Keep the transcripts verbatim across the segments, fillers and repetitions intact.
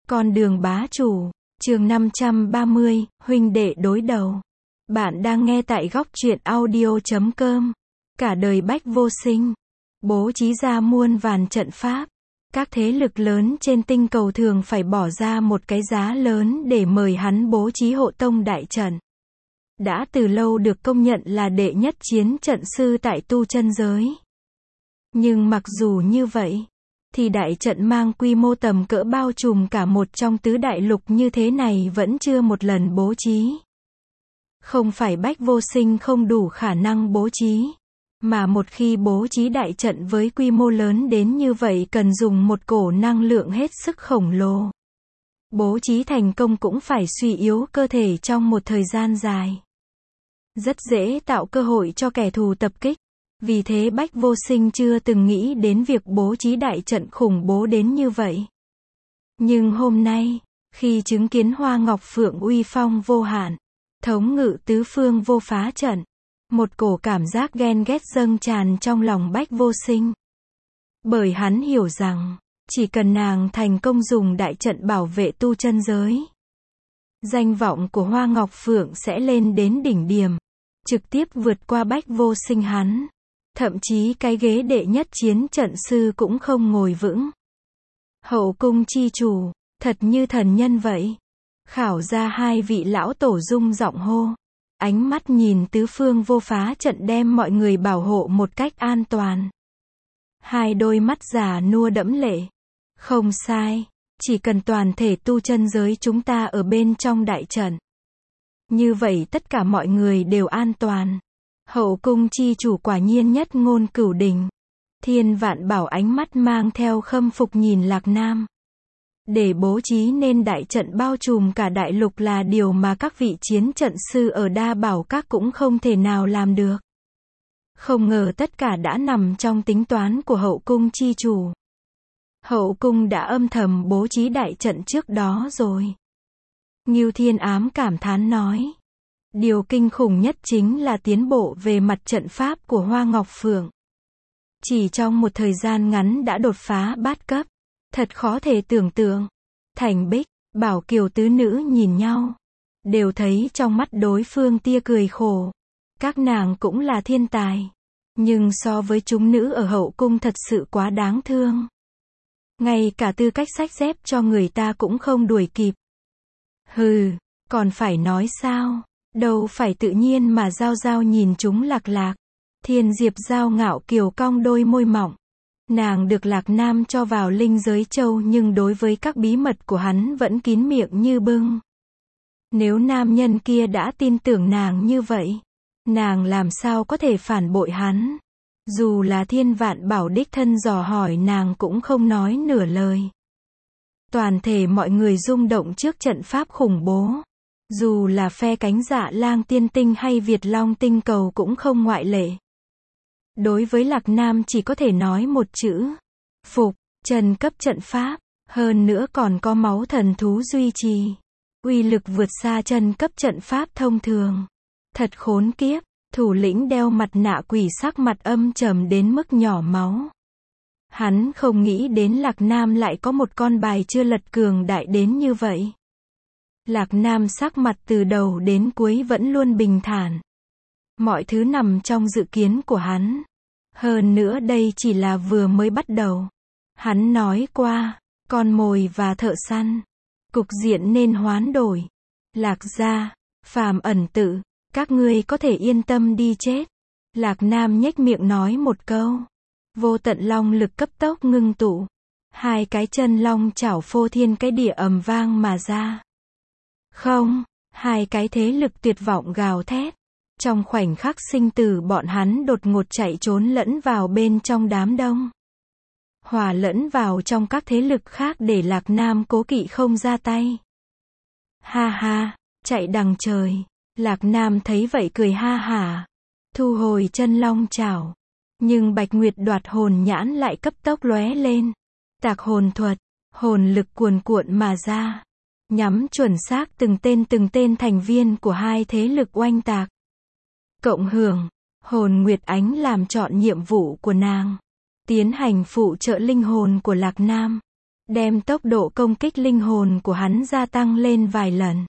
Con đường bá chủ, chương năm trăm ba mươi, huynh đệ đối đầu. Bạn đang nghe tại góc truyện audio chấm com. Cả đời Bách Vô Sinh, bố trí ra muôn vàn trận pháp. Các thế lực lớn trên tinh cầu thường phải bỏ ra một cái giá lớn để mời hắn bố trí hộ tông đại trận. Đã từ lâu được công nhận là đệ nhất chiến trận sư tại tu chân giới. Nhưng mặc dù như vậy, thì đại trận mang quy mô tầm cỡ bao trùm cả một trong tứ đại lục như thế này vẫn chưa một lần bố trí. Không phải Bách Vô Sinh không đủ khả năng bố trí, mà một khi bố trí đại trận với quy mô lớn đến như vậy cần dùng một cổ năng lượng hết sức khổng lồ. Bố trí thành công cũng phải suy yếu cơ thể trong một thời gian dài. Rất dễ tạo cơ hội cho kẻ thù tập kích. Vì thế Bách Vô Sinh chưa từng nghĩ đến việc bố trí đại trận khủng bố đến như vậy. Nhưng hôm nay, khi chứng kiến Hoa Ngọc Phượng uy phong vô hạn, thống ngự tứ phương vô phá trận, một cổ cảm giác ghen ghét dâng tràn trong lòng Bách Vô Sinh. Bởi hắn hiểu rằng, chỉ cần nàng thành công dùng đại trận bảo vệ tu chân giới, danh vọng của Hoa Ngọc Phượng sẽ lên đến đỉnh điểm, trực tiếp vượt qua Bách Vô Sinh hắn. Thậm chí cái ghế đệ nhất chiến trận sư cũng không ngồi vững. Hậu cung chi chủ, thật như thần nhân vậy. Khảo ra hai vị lão tổ rung giọng hô. Ánh mắt nhìn tứ phương vô phá trận đem mọi người bảo hộ một cách an toàn. Hai đôi mắt già nua đẫm lệ. Không sai, chỉ cần toàn thể tu chân giới chúng ta ở bên trong đại trận. Như vậy tất cả mọi người đều an toàn. Hậu cung chi chủ quả nhiên nhất ngôn cửu đỉnh. Thiên Vạn Bảo ánh mắt mang theo khâm phục nhìn Lạc Nam. Để bố trí nên đại trận bao trùm cả đại lục là điều mà các vị chiến trận sư ở Đa Bảo Các cũng không thể nào làm được. Không ngờ tất cả đã nằm trong tính toán của hậu cung chi chủ. Hậu cung đã âm thầm bố trí đại trận trước đó rồi. Ngưu Thiên Ám cảm thán nói. Điều kinh khủng nhất chính là tiến bộ về mặt trận pháp của Hoa Ngọc Phượng. Chỉ trong một thời gian ngắn đã đột phá bát cấp. Thật khó thể tưởng tượng. Thành Bích, Bảo Kiều tứ nữ nhìn nhau. Đều thấy trong mắt đối phương tia cười khổ. Các nàng cũng là thiên tài. Nhưng so với chúng nữ ở hậu cung thật sự quá đáng thương. Ngay cả tư cách xách dép cho người ta cũng không đuổi kịp. Hừ, còn phải nói sao? Đâu phải tự nhiên mà Giao Giao nhìn chúng Lạc Lạc. Thiên Diệp Giao ngạo kiều cong đôi môi mỏng. Nàng được Lạc Nam cho vào linh giới châu nhưng đối với các bí mật của hắn vẫn kín miệng như bưng. Nếu nam nhân kia đã tin tưởng nàng như vậy, nàng làm sao có thể phản bội hắn? Dù là Thiên Vạn Bảo đích thân dò hỏi nàng cũng không nói nửa lời. Toàn thể mọi người rung động trước trận pháp khủng bố. Dù là phe Cánh Dạ Lang Tiên Tinh hay Việt Long Tinh Cầu cũng không ngoại lệ. Đối với Lạc Nam chỉ có thể nói một chữ. Phục, trần cấp trận pháp, hơn nữa còn có máu thần thú duy trì. Uy lực vượt xa trần cấp trận pháp thông thường. Thật khốn kiếp, thủ lĩnh đeo mặt nạ quỷ sắc mặt âm trầm đến mức nhỏ máu. Hắn không nghĩ đến Lạc Nam lại có một con bài chưa lật cường đại đến như vậy. Lạc Nam sắc mặt từ đầu đến cuối vẫn luôn bình thản. Mọi thứ nằm trong dự kiến của hắn. Hơn nữa đây chỉ là vừa mới bắt đầu. Hắn nói qua, con mồi và thợ săn. Cục diện nên hoán đổi. Lạc gia, Phàm Ẩn Tự, các ngươi có thể yên tâm đi chết. Lạc Nam nhếch miệng nói một câu. Vô tận long lực cấp tốc ngưng tụ. Hai cái chân long chảo phô thiên cái địa ầm vang mà ra. Không, hai cái thế lực tuyệt vọng gào thét. Trong khoảnh khắc sinh tử bọn hắn đột ngột chạy trốn lẫn vào bên trong đám đông. Hòa lẫn vào trong các thế lực khác để Lạc Nam cố kỵ không ra tay. Ha ha, chạy đằng trời. Lạc Nam thấy vậy cười ha hả. Thu hồi chân long chảo. Nhưng Bạch Nguyệt đoạt hồn nhãn lại cấp tốc lóe lên. Tạc hồn thuật, hồn lực cuồn cuộn mà ra. Nhắm chuẩn xác từng tên từng tên thành viên của hai thế lực oanh tạc. Cộng hưởng, hồn Nguyệt Ánh làm chọn nhiệm vụ của nàng. Tiến hành phụ trợ linh hồn của Lạc Nam. đem tốc độ công kích linh hồn của hắn gia tăng lên vài lần.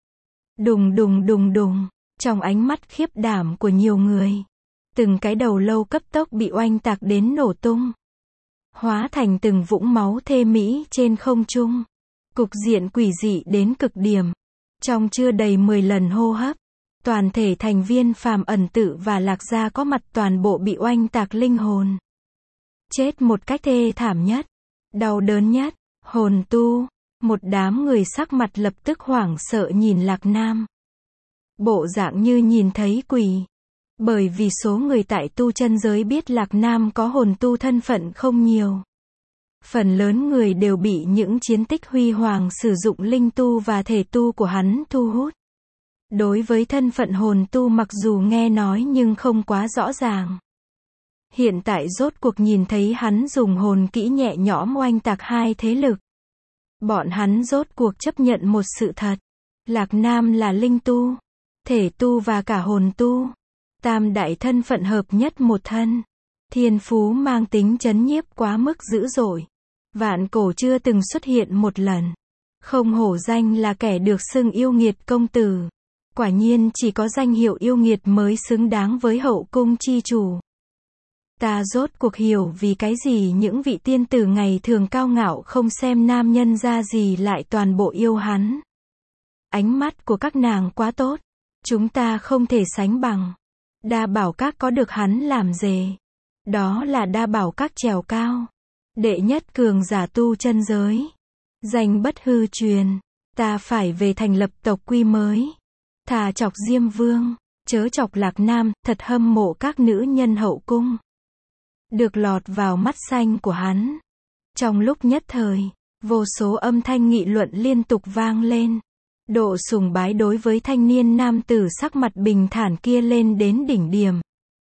Đùng đùng đùng đùng, trong ánh mắt khiếp đảm của nhiều người, từng cái đầu lâu cấp tốc bị oanh tạc đến nổ tung, hóa thành từng vũng máu thê mỹ trên không trung. Cục diện quỷ dị đến cực điểm. Trong chưa đầy mười lần hô hấp, toàn thể thành viên Phàm Ẩn Tự và Lạc Gia có mặt toàn bộ bị oanh tạc linh hồn. Chết một cách thê thảm nhất, đau đớn nhất. Hồn tu, một đám người sắc mặt lập tức hoảng sợ nhìn Lạc Nam. Bộ dạng như nhìn thấy quỷ. Bởi vì số người tại tu chân giới biết Lạc Nam có hồn tu thân phận không nhiều. Phần lớn người đều bị những chiến tích huy hoàng sử dụng linh tu và thể tu của hắn thu hút. Đối với thân phận hồn tu mặc dù nghe nói nhưng không quá rõ ràng. Hiện tại rốt cuộc nhìn thấy hắn dùng hồn kỹ nhẹ nhõm oanh tạc hai thế lực. Bọn hắn rốt cuộc chấp nhận một sự thật. Lạc Nam là linh tu, thể tu và cả hồn tu. Tam đại thân phận hợp nhất một thân. Thiên phú mang tính chấn nhiếp quá mức dữ dội. Vạn cổ chưa từng xuất hiện một lần. Không hổ danh là kẻ được xưng yêu nghiệt công tử. Quả nhiên chỉ có danh hiệu yêu nghiệt mới xứng đáng với hậu cung chi chủ. Ta rốt cuộc hiểu vì cái gì những vị tiên tử ngày thường cao ngạo không xem nam nhân ra gì lại toàn bộ yêu hắn. Ánh mắt của các nàng quá tốt. Chúng ta không thể sánh bằng. Đa bảo các có được hắn làm dề. Đó là đa bảo các trèo cao. Đệ nhất cường giả tu chân giới. Danh bất hư truyền. Ta phải về thành lập tộc quy mới. Thà chọc Diêm Vương, chớ chọc Lạc Nam, thật hâm mộ các nữ nhân hậu cung. Được lọt vào mắt xanh của hắn. Trong lúc nhất thời, vô số âm thanh nghị luận liên tục vang lên. Độ sùng bái đối với thanh niên nam tử sắc mặt bình thản kia lên đến đỉnh điểm.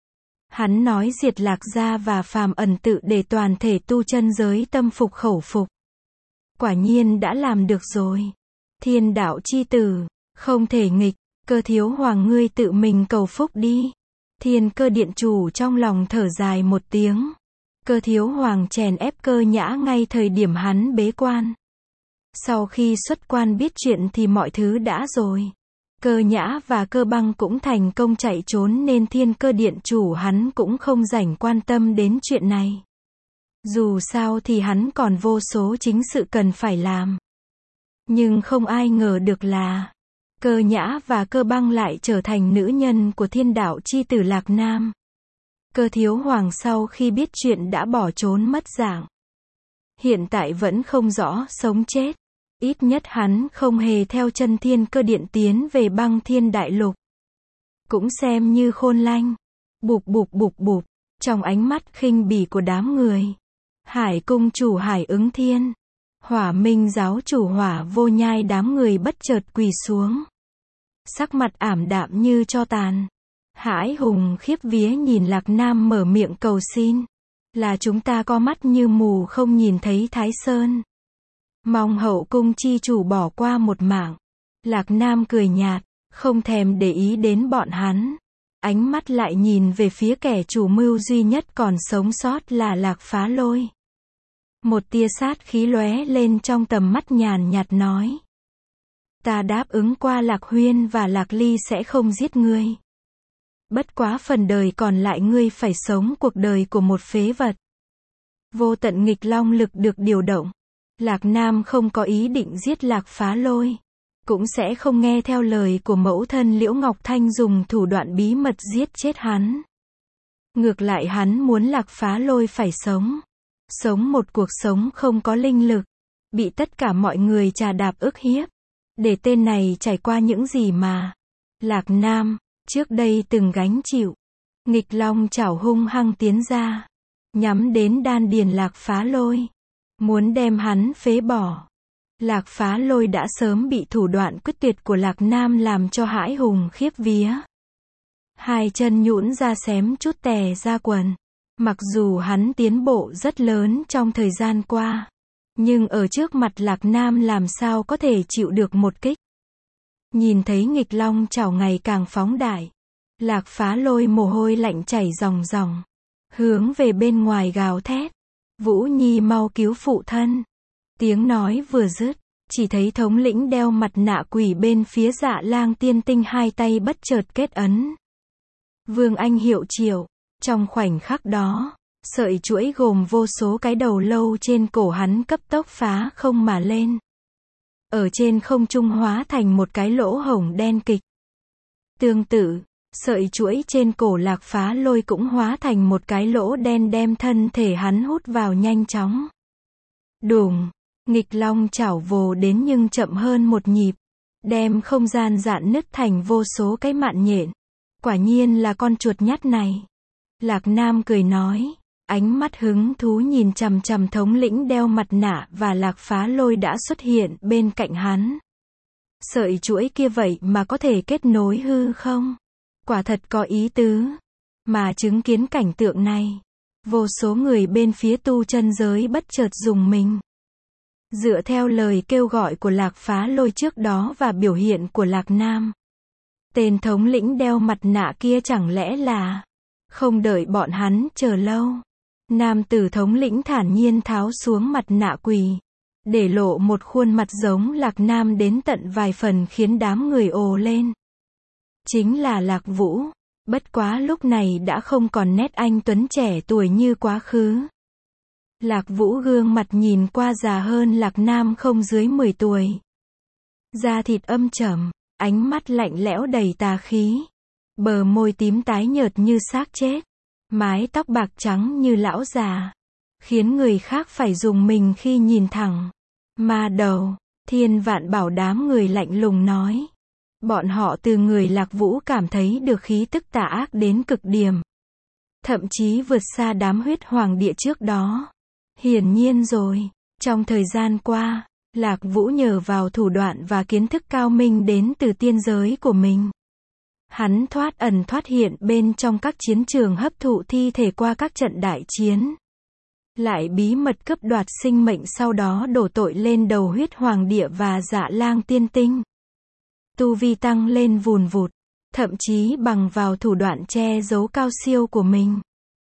Hắn nói diệt Lạc Gia và Phàm Ẩn Tự để toàn thể tu chân giới tâm phục khẩu phục. Quả nhiên đã làm được rồi. Thiên đạo chi tử, không thể nghịch, Cơ Thiếu Hoàng ngươi tự mình cầu phúc đi. Thiên Cơ Điện chủ trong lòng thở dài một tiếng. Cơ Thiếu Hoàng chèn ép Cơ Nhã ngay thời điểm hắn bế quan. Sau khi xuất quan biết chuyện thì mọi thứ đã rồi. Cơ Nhã và Cơ Băng cũng thành công chạy trốn nên Thiên Cơ Điện chủ hắn cũng không rảnh quan tâm đến chuyện này. Dù sao thì hắn còn vô số chính sự cần phải làm. Nhưng không ai ngờ được là Cơ Nhã và Cơ Băng lại trở thành nữ nhân của thiên đạo chi tử Lạc Nam. Cơ Thiếu Hoàng sau khi biết chuyện đã bỏ trốn mất dạng. Hiện tại vẫn không rõ sống chết. Ít nhất hắn không hề theo chân Thiên Cơ Điện tiến về Băng Thiên Đại Lục. Cũng xem như khôn lanh. Bụp bụp bụp bụp. Trong ánh mắt khinh bỉ của đám người. Hải cung chủ Hải Ứng Thiên. Hỏa Minh giáo chủ Hỏa Vô Nhai đám người bất chợt quỳ xuống. Sắc mặt ảm đạm như tro tàn. Hải Hùng khiếp vía nhìn Lạc Nam mở miệng cầu xin. Là chúng ta có mắt như mù không nhìn thấy Thái Sơn. Mong hậu cung chi chủ bỏ qua một mảng. Lạc Nam cười nhạt, không thèm để ý đến bọn hắn. Ánh mắt lại nhìn về phía kẻ chủ mưu duy nhất còn sống sót là Lạc Phá Lôi. Một tia sát khí lóe lên trong tầm mắt nhàn nhạt nói. Ta đáp ứng qua Lạc Huyên và Lạc Ly sẽ không giết ngươi. Bất quá phần đời còn lại ngươi phải sống cuộc đời của một phế vật. Vô tận nghịch long lực được điều động. Lạc Nam không có ý định giết Lạc Phá Lôi. Cũng sẽ không nghe theo lời của mẫu thân Liễu Ngọc Thanh dùng thủ đoạn bí mật giết chết hắn. Ngược lại hắn muốn Lạc Phá Lôi phải sống. Sống một cuộc sống không có linh lực. Bị tất cả mọi người trà đạp ức hiếp. Để tên này trải qua những gì mà Lạc Nam trước đây từng gánh chịu. Nghịch long chảo hung hăng tiến ra. Nhắm đến đan điền Lạc Phá Lôi. Muốn đem hắn phế bỏ. Lạc Phá Lôi đã sớm bị thủ đoạn quyết tuyệt của Lạc Nam làm cho Hải Hùng khiếp vía. Hai chân nhũn ra xém chút tè ra quần. Mặc dù hắn tiến bộ rất lớn trong thời gian qua. Nhưng ở trước mặt Lạc Nam làm sao có thể chịu được một kích. Nhìn thấy nghịch long chảo ngày càng phóng đại. Lạc Phá Lôi mồ hôi lạnh chảy ròng ròng. Hướng về bên ngoài gào thét. Vũ Nhi mau cứu phụ thân. Tiếng nói vừa dứt, chỉ thấy thống lĩnh đeo mặt nạ quỷ bên phía Dạ Lang Tiên Tinh hai tay bất chợt kết ấn. Vương Anh hiệu triệu. Trong khoảnh khắc đó, sợi chuỗi gồm vô số cái đầu lâu trên cổ hắn cấp tốc phá không mà lên. Ở trên không trung hóa thành một cái lỗ hổng đen kịch. Tương tự, sợi chuỗi trên cổ Lạc Phá Lôi cũng hóa thành một cái lỗ đen đem thân thể hắn hút vào nhanh chóng. Đùng, nghịch long chảo vồ đến nhưng chậm hơn một nhịp, đem không gian rạn nứt thành vô số cái mạn nhện. Quả nhiên là con chuột nhắt này. Lạc Nam cười nói, ánh mắt hứng thú nhìn chằm chằm thống lĩnh đeo mặt nạ và Lạc Phá Lôi đã xuất hiện bên cạnh hắn. Sợi chuỗi kia vậy mà có thể kết nối hư không? Quả thật có ý tứ. Mà chứng kiến cảnh tượng này, vô số người bên phía tu chân giới bất chợt rùng mình. Dựa theo lời kêu gọi của Lạc Phá Lôi trước đó và biểu hiện của Lạc Nam, tên thống lĩnh đeo mặt nạ kia chẳng lẽ là... Không đợi bọn hắn chờ lâu, nam tử thống lĩnh thản nhiên tháo xuống mặt nạ quỷ, để lộ một khuôn mặt giống Lạc Nam đến tận vài phần khiến đám người ồ lên. Chính là Lạc Vũ, bất quá lúc này đã không còn nét anh tuấn trẻ tuổi như quá khứ. Lạc Vũ gương mặt nhìn qua già hơn Lạc Nam không dưới mười tuổi. Da thịt âm trầm, ánh mắt lạnh lẽo đầy tà khí. Bờ môi tím tái nhợt như xác chết, mái tóc bạc trắng như lão già, khiến người khác phải rùng mình khi nhìn thẳng. Ma đầu, Thiên Vạn Bảo đám người lạnh lùng nói. Bọn họ từ người Lạc Vũ cảm thấy được khí tức tà ác đến cực điểm. Thậm chí vượt xa đám huyết hoàng địa trước đó. Hiển nhiên rồi, trong thời gian qua, Lạc Vũ nhờ vào thủ đoạn và kiến thức cao minh đến từ tiên giới của mình. Hắn thoát ẩn thoát hiện bên trong các chiến trường hấp thụ thi thể qua các trận đại chiến. Lại bí mật cướp đoạt sinh mệnh sau đó đổ tội lên đầu huyết hoàng địa và Dạ Lang Tiên Tinh. Tu vi tăng lên vùn vụt, thậm chí bằng vào thủ đoạn che giấu cao siêu của mình.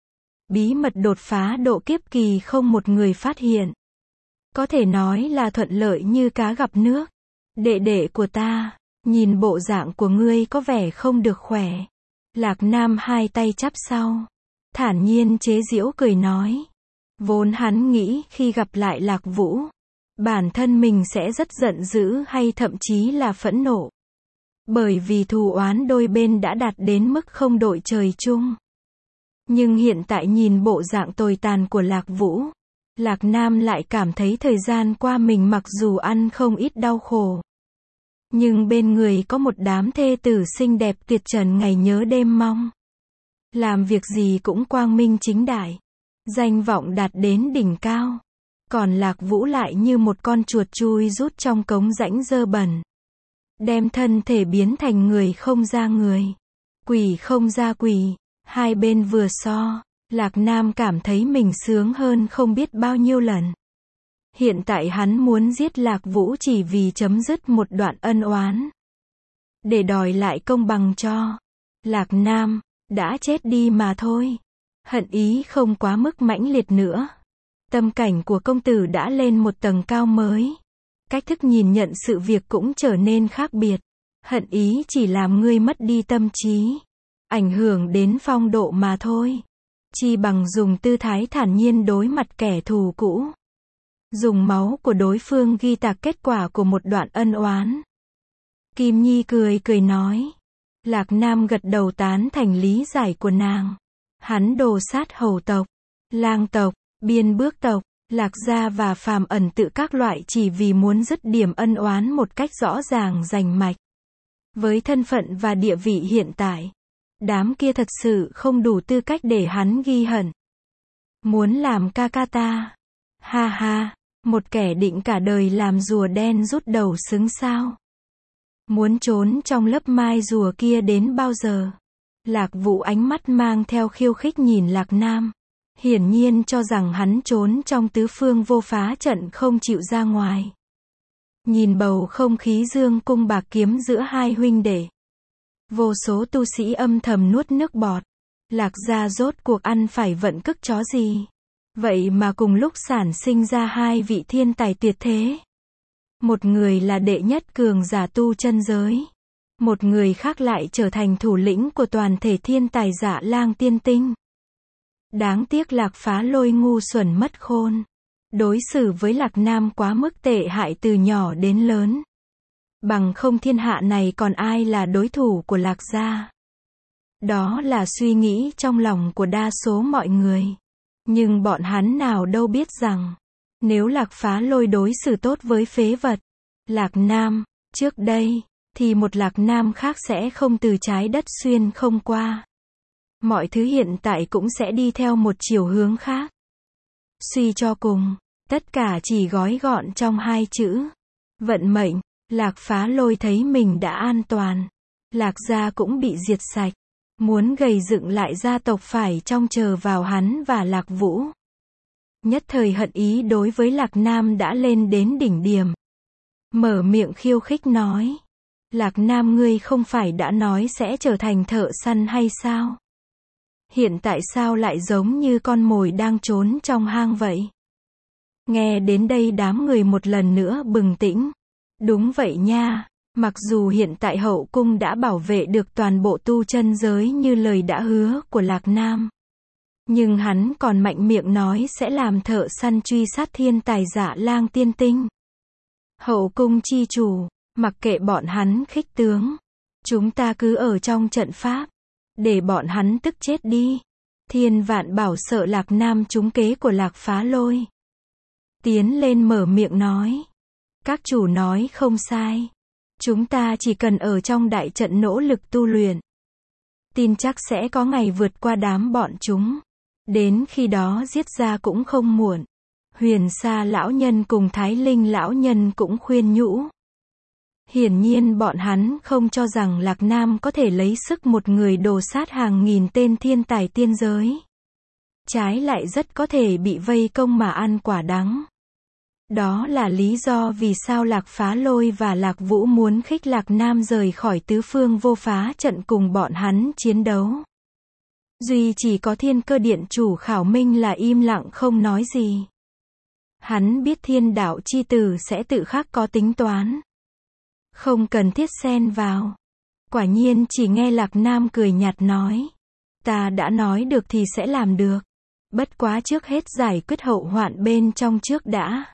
Bí mật đột phá độ kiếp kỳ không một người phát hiện. Có thể nói là thuận lợi như cá gặp nước. Đệ đệ của ta, nhìn bộ dạng của ngươi có vẻ không được khỏe. Lạc Nam hai tay chắp sau, thản nhiên chế giễu cười nói. Vốn hắn nghĩ khi gặp lại Lạc Vũ, bản thân mình sẽ rất giận dữ hay thậm chí là phẫn nộ. Bởi vì thù oán đôi bên đã đạt đến mức không đội trời chung. Nhưng hiện tại nhìn bộ dạng tồi tàn của Lạc Vũ, Lạc Nam lại cảm thấy thời gian qua mình mặc dù ăn không ít đau khổ, nhưng bên người có một đám thê tử xinh đẹp tuyệt trần ngày nhớ đêm mong. Làm việc gì cũng quang minh chính đại, danh vọng đạt đến đỉnh cao. Còn Lạc Vũ lại như một con chuột chui rút trong cống rãnh dơ bẩn, đem thân thể biến thành người không ra người, quỷ không ra quỷ. Hai bên vừa so, Lạc Nam cảm thấy mình sướng hơn không biết bao nhiêu lần. Hiện tại hắn muốn giết Lạc Vũ chỉ vì chấm dứt một đoạn ân oán, để đòi lại công bằng cho Lạc Nam đã chết đi mà thôi. Hận ý không quá mức mãnh liệt nữa. Tâm cảnh của công tử đã lên một tầng cao mới. Cách thức nhìn nhận sự việc cũng trở nên khác biệt. Hận ý chỉ làm ngươi mất đi tâm trí, ảnh hưởng đến phong độ mà thôi. Chi bằng dùng tư thái thản nhiên đối mặt kẻ thù cũ. Dùng máu của đối phương ghi tạc kết quả của một đoạn ân oán. Kim Nhi cười cười nói. Lạc Nam gật đầu tán thành lý giải của nàng. Hắn đồ sát hầu tộc, lang tộc, biên bước tộc, Lạc gia và phàm ẩn tự các loại chỉ vì muốn dứt điểm ân oán một cách rõ ràng rành mạch. Với thân phận và địa vị hiện tại, đám kia thật sự không đủ tư cách để hắn ghi hận. Muốn làm ca ca ta? Ha ha, một kẻ định cả đời làm rùa đen rút đầu xứng sao? Muốn trốn trong lớp mai rùa kia đến bao giờ? Lạc Vũ ánh mắt mang theo khiêu khích nhìn Lạc Nam, hiển nhiên cho rằng hắn trốn trong tứ phương vô phá trận không chịu ra ngoài. Nhìn bầu không khí dương cung bạc kiếm giữa hai huynh đệ, vô số tu sĩ âm thầm nuốt nước bọt. Lạc gia rốt cuộc ăn phải vận cức chó gì? Vậy mà cùng lúc sản sinh ra hai vị thiên tài tuyệt thế. Một người là đệ nhất cường giả tu chân giới. Một người khác lại trở thành thủ lĩnh của toàn thể thiên tài Dạ Lang Tiên Tinh. Đáng tiếc Lạc Phá Lôi ngu xuẩn mất khôn. Đối xử với Lạc Nam quá mức tệ hại từ nhỏ đến lớn. Bằng không thiên hạ này còn ai là đối thủ của Lạc gia. Đó là suy nghĩ trong lòng của đa số mọi người. Nhưng bọn hắn nào đâu biết rằng, nếu Lạc Phá Lôi đối xử tốt với phế vật, Lạc Nam, trước đây, thì một Lạc Nam khác sẽ không từ trái đất xuyên không qua. Mọi thứ hiện tại cũng sẽ đi theo một chiều hướng khác. Suy cho cùng, tất cả chỉ gói gọn trong hai chữ. Vận mệnh. Lạc Phá Lôi thấy mình đã an toàn. Lạc gia cũng bị diệt sạch. Muốn gầy dựng lại gia tộc phải trông chờ vào hắn và Lạc Vũ. Nhất thời hận ý đối với Lạc Nam đã lên đến đỉnh điểm. Mở miệng khiêu khích nói. Lạc Nam ngươi không phải đã nói sẽ trở thành thợ săn hay sao? Hiện tại sao lại giống như con mồi đang trốn trong hang vậy? Nghe đến đây đám người một lần nữa bừng tỉnh. Đúng vậy nha, mặc dù hiện tại hậu cung đã bảo vệ được toàn bộ tu chân giới như lời đã hứa của Lạc Nam. Nhưng hắn còn mạnh miệng nói sẽ làm thợ săn truy sát thiên tài Dạ Lang Tiên Tinh. Hậu cung chi chủ, mặc kệ bọn hắn khích tướng. Chúng ta cứ ở trong trận pháp. Để bọn hắn tức chết đi. Thiên Vạn Bảo sợ Lạc Nam trúng kế của Lạc Phá Lôi. Tiến lên mở miệng nói. Các chủ nói không sai. Chúng ta chỉ cần ở trong đại trận nỗ lực tu luyện. Tin chắc sẽ có ngày vượt qua đám bọn chúng. Đến khi đó giết ra cũng không muộn. Huyền Sa lão nhân cùng Thái Linh lão nhân cũng khuyên nhủ. Hiển nhiên bọn hắn không cho rằng Lạc Nam có thể lấy sức một người đồ sát hàng nghìn tên thiên tài tiên giới. Trái lại rất có thể bị vây công mà ăn quả đắng. Đó là lý do vì sao Lạc Phá Lôi và Lạc Vũ muốn khích Lạc Nam rời khỏi tứ phương vô phá trận cùng bọn hắn chiến đấu. Duy chỉ có Thiên Cơ Điện chủ Khảo Minh là im lặng không nói gì. Hắn biết thiên đạo chi tử sẽ tự khắc có tính toán. Không cần thiết xen vào. Quả nhiên chỉ nghe Lạc Nam cười nhạt nói. Ta đã nói được thì sẽ làm được. Bất quá trước hết giải quyết hậu hoạn bên trong trước đã.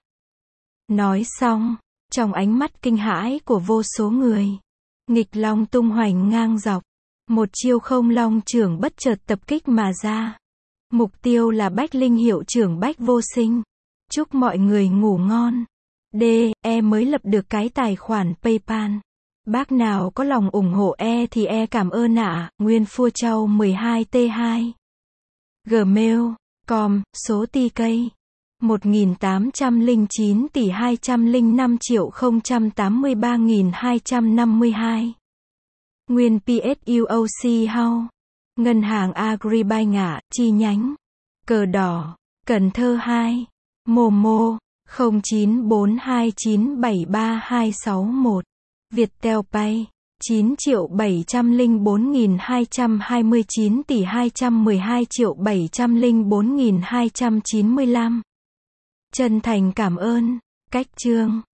Nói xong, trong ánh mắt kinh hãi của vô số người, nghịch long tung hoành ngang dọc. Một chiêu không long trưởng bất chợt tập kích mà ra. Mục tiêu là Bách Linh hiệu trưởng Bách Vô Sinh. Chúc mọi người ngủ ngon. D. E mới lập được cái tài khoản PayPal. Bác nào có lòng ủng hộ E thì E cảm ơn ạ. À. Nguyên Phua Châu mười hai T hai. Gmail. Com. Số T K. một nghìn tám trăm lẻ chín tỷ hai trăm lẻ năm triệu không trăm tám mươi ba nghìn hai trăm năm mươi hai. Nguyên pê ét u o xê House. Ngân hàng Agribank ạ, chi nhánh. Cờ đỏ. Cần Thơ hai. Momo. không chín bốn hai chín bảy ba hai sáu một. Viettel Pay. chín triệu bảy trăm lẻ bốn nghìn hai trăm hai mươi chín tỷ hai trăm mười hai triệu bảy trăm lẻ bốn nghìn hai trăm chín mươi lăm. Chân thành cảm ơn. Cách chương.